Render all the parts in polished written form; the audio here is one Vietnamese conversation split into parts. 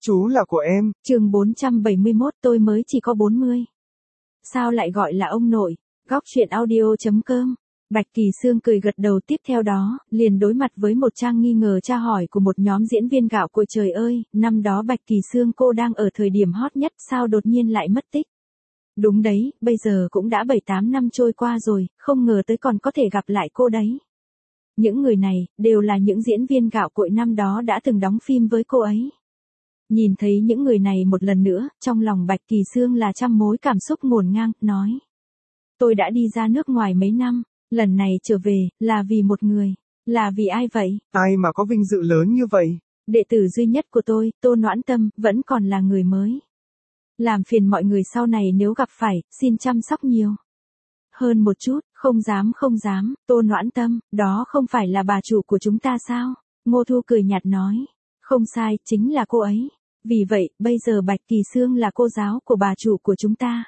Chú là của em. Chương 471 tôi mới chỉ có 40. Sao lại gọi là ông nội? Góc truyện audio.com. Bạch Kỳ Sương cười gật đầu, tiếp theo đó, liền đối mặt với một trang nghi ngờ tra hỏi của một nhóm diễn viên gạo cội. Trời ơi, năm đó Bạch Kỳ Sương cô đang ở thời điểm hot nhất, sao đột nhiên lại mất tích? Đúng đấy, bây giờ cũng đã 7-8 năm trôi qua rồi, không ngờ tới còn có thể gặp lại cô đấy. Những người này, đều là những diễn viên gạo cội năm đó đã từng đóng phim với cô ấy. Nhìn thấy những người này một lần nữa, trong lòng Bạch Kỳ Sương là trăm mối cảm xúc ngổn ngang, nói. Tôi đã đi ra nước ngoài mấy năm, lần này trở về, là vì một người. Là vì ai vậy? Ai mà có vinh dự lớn như vậy? Đệ tử duy nhất của tôi, Tô Noãn Tâm, vẫn còn là người mới. Làm phiền mọi người sau này nếu gặp phải, xin chăm sóc nhiều hơn một chút. Không dám, Tô Noãn Tâm, đó không phải là bà chủ của chúng ta sao? Ngô Thu cười nhạt nói. Không sai, chính là cô ấy. Vì vậy, bây giờ Bạch Kỳ Sương là cô giáo của bà chủ của chúng ta.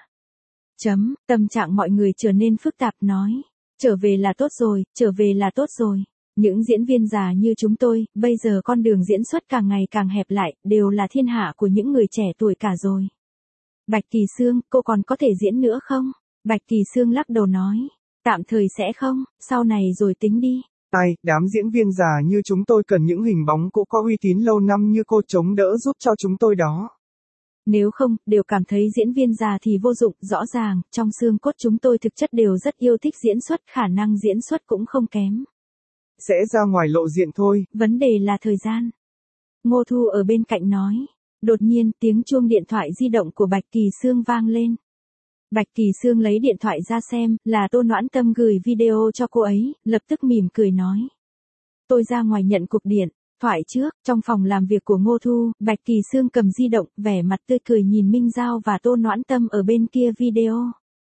Tâm trạng mọi người trở nên phức tạp, nói. Trở về là tốt rồi. Những diễn viên già như chúng tôi, bây giờ con đường diễn xuất càng ngày càng hẹp lại, đều là thiên hạ của những người trẻ tuổi cả rồi. Bạch Kỳ Sương, cô còn có thể diễn nữa không? Bạch Kỳ Sương lắc đầu nói. Tạm thời sẽ không, sau này rồi tính đi. Đám diễn viên già như chúng tôi cần những hình bóng cũ có uy tín lâu năm như cô chống đỡ giúp cho chúng tôi đó. Nếu không, đều cảm thấy diễn viên già thì vô dụng, rõ ràng, trong xương cốt chúng tôi thực chất đều rất yêu thích diễn xuất, khả năng diễn xuất cũng không kém. Sẽ ra ngoài lộ diện thôi. Vấn đề là thời gian. Ngô Thu ở bên cạnh nói. Đột nhiên, tiếng chuông điện thoại di động của Bạch Kỳ Sương vang lên. Bạch Kỳ Sương lấy điện thoại ra xem, là Tô Noãn Tâm gửi video cho cô ấy, lập tức mỉm cười nói. Tôi ra ngoài nhận cuộc điện thoại trước. Trong phòng làm việc của Ngô Thu, Bạch Kỳ Sương cầm di động, vẻ mặt tươi cười nhìn Minh Giao và Tô Noãn Tâm ở bên kia video.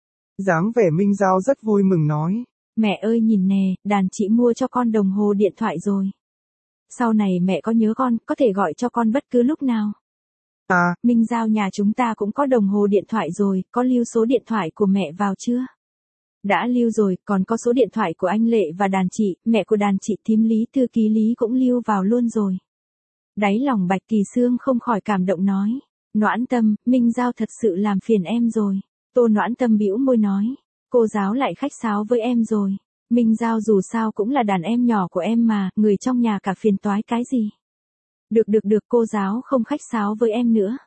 Dáng vẻ Minh Giao rất vui mừng nói. Mẹ ơi nhìn nè, đàn chị mua cho con đồng hồ điện thoại rồi. Sau này mẹ có nhớ con, có thể gọi cho con bất cứ lúc nào. Minh Giao, nhà chúng ta cũng có đồng hồ điện thoại rồi, có lưu số điện thoại của mẹ vào chưa? Đã lưu rồi, còn có số điện thoại của anh Lệ và đàn chị, mẹ của đàn chị thím Lý, thư ký Lý cũng lưu vào luôn rồi. Đáy lòng Bạch Kỳ Sương không khỏi cảm động nói. Noãn Tâm, Minh Giao thật sự làm phiền em rồi. Tô Noãn Tâm bĩu môi nói. Cô giáo lại khách sáo với em rồi. Minh Giao dù sao cũng là đàn em nhỏ của em mà, người trong nhà cả phiền toái cái gì. Được, cô giáo không khách sáo với em nữa.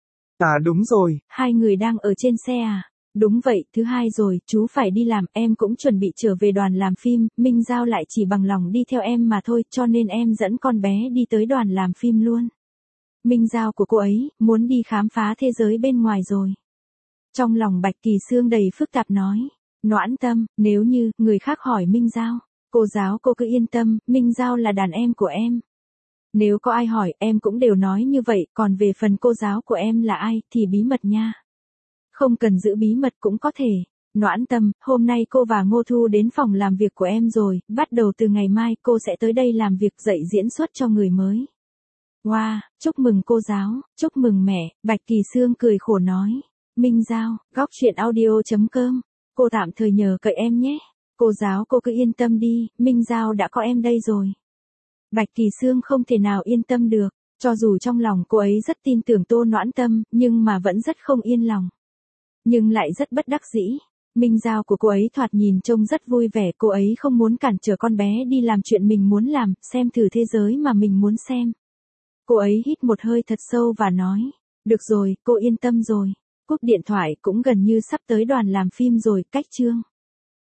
Đúng rồi. Hai người đang ở trên xe à? Đúng vậy, thứ hai rồi, chú phải đi làm, em cũng chuẩn bị trở về đoàn làm phim, Minh Giao lại chỉ bằng lòng đi theo em mà thôi, cho nên em dẫn con bé đi tới đoàn làm phim luôn. Minh Giao của cô ấy, muốn đi khám phá thế giới bên ngoài rồi. Trong lòng Bạch Kỳ Sương đầy phức tạp nói. Noãn Tâm, nếu như, người khác hỏi Minh Giao, cô giáo cô cứ yên tâm, Minh Giao là đàn em của em. Nếu có ai hỏi, em cũng đều nói như vậy, còn về phần cô giáo của em là ai, thì bí mật nha. Không cần giữ bí mật cũng có thể. Noãn Tâm, hôm nay cô và Ngô Thu đến phòng làm việc của em rồi, bắt đầu từ ngày mai cô sẽ tới đây làm việc dạy diễn xuất cho người mới. Wow, chúc mừng cô giáo, chúc mừng mẹ, Bạch Kỳ Sương cười khổ nói. Minh Giao, góc truyện audio.com, cô tạm thời nhờ cậy em nhé. Cô giáo cô cứ yên tâm đi, Minh Giao đã có em đây rồi. Bạch Kỳ Sương không thể nào yên tâm được, cho dù trong lòng cô ấy rất tin tưởng Tô Noãn Tâm, nhưng mà vẫn rất không yên lòng. Nhưng lại rất bất đắc dĩ. Minh Giao của cô ấy thoạt nhìn trông rất vui vẻ, cô ấy không muốn cản trở con bé đi làm chuyện mình muốn làm, xem thử thế giới mà mình muốn xem. Cô ấy hít một hơi thật sâu và nói, được rồi, cô yên tâm rồi. Cúp điện thoại cũng gần như sắp tới đoàn làm phim rồi, cách chương.